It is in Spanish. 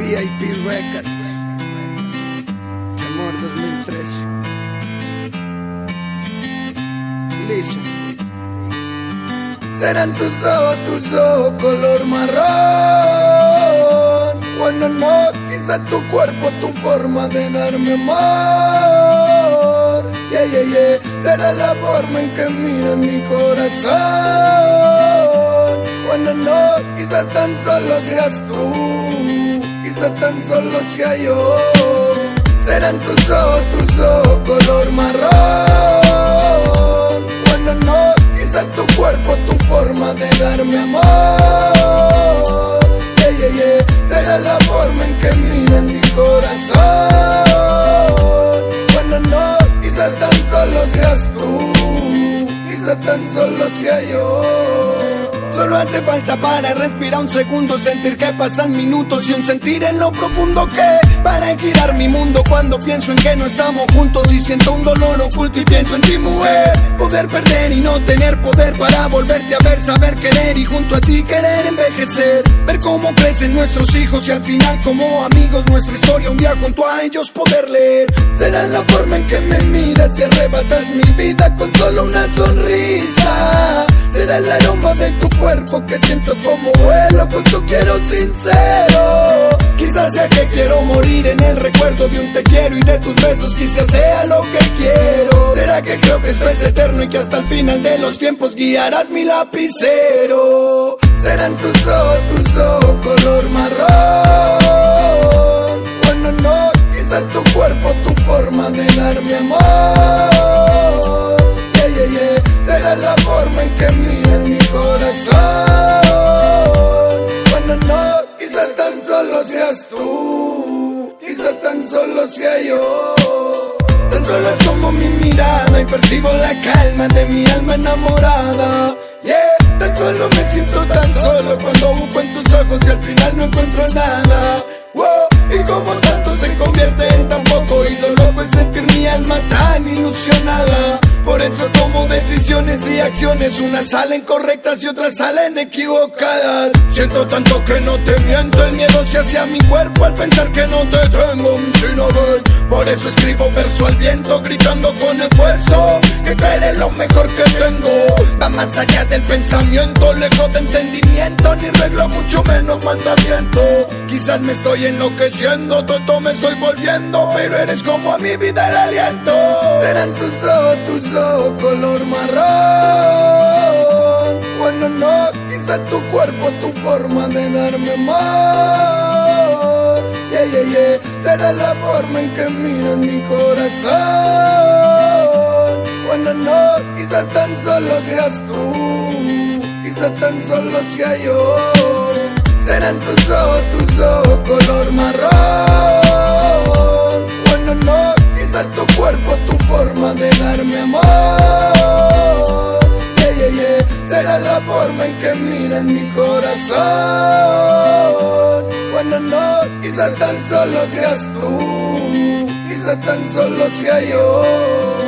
VIP Records, Amor 2013. Listen. Serán tus ojos color marrón. Bueno, no, quizá tu cuerpo, tu forma de darme amor. Yeah, yeah, yeah. Será la forma en que miras mi corazón. Bueno, no, quizá tan solo seas tú, quizá tan solo sea yo. Serán tus ojos color marrón. Bueno, no, quizá tu cuerpo, tu forma de darme amor. Yeah, yeah, yeah. Será la forma en que miras mi corazón. Bueno, no, quizá tan solo seas tú, quizá tan solo sea yo. Solo hace falta para respirar un segundo, sentir que pasan minutos y un sentir en lo profundo que para girar mi mundo cuando pienso en que no estamos juntos y siento un dolor oculto y pienso en ti, mujer. Poder perder y no tener poder para volverte a ver, saber querer y junto a ti querer envejecer. Ver cómo crecen nuestros hijos y al final como amigos nuestra historia un día junto a ellos poder leer. Será la forma en que me miras y arrebatas mi vida con solo una sonrisa. Será el aroma de tu cuerpo que siento como vuelo con tu quiero sincero. Quizás sea que quiero morir en el recuerdo de un te quiero y de tus besos quizás sea lo que quiero. Será que creo que esto es eterno y que hasta el final de los tiempos guiarás mi lapicero. Serán tus ojos color marrón. Bueno, no, quizás tu cuerpo, tu forma de darme amor. Yeah, yeah, yeah. Será la forma en que miras mi corazón. Bueno, no, quizá tan solo seas tú, quizá tan solo sea yo. Tan solo asomo mi mirada y percibo la calma de mi alma enamorada. Yeah, tan solo me siento tan solo cuando busco en tus ojos y al final no encuentro nada. Wow, y como tanto se convierte en tan poco y lo loco es sentir mi alma tan ilusionada. Por eso tomo decisiones y acciones, unas salen correctas y otras salen equivocadas. Siento tanto que no te miento, el miedo se hace a mi cuerpo al pensar que no te tengo, mi sino ven. Por eso escribo verso al viento, gritando con esfuerzo que tú eres lo mejor que tengo. Va más allá del pensamiento, lejos de entendimiento, ni regla mucho menos mandamiento. Quizás me estoy enloqueciendo, todo me estoy volviendo, pero eres como a mi vida el aliento. Serán tus ojos color marrón. Bueno, no, quizá tu cuerpo, tu forma de darme amor. Yeah, yeah, yeah. Será la forma en que miras mi corazón. Bueno, no, quizá tan solo seas tú, quizá tan solo sea yo. Serán tus ojos color marrón. Bueno, no, quizá tu cuerpo, tu forma de darme amor. Yeah, yeah, yeah. Será la forma en que miras mi corazón. Bueno, no, quizá tan solo seas tú, quizá tan solo sea yo.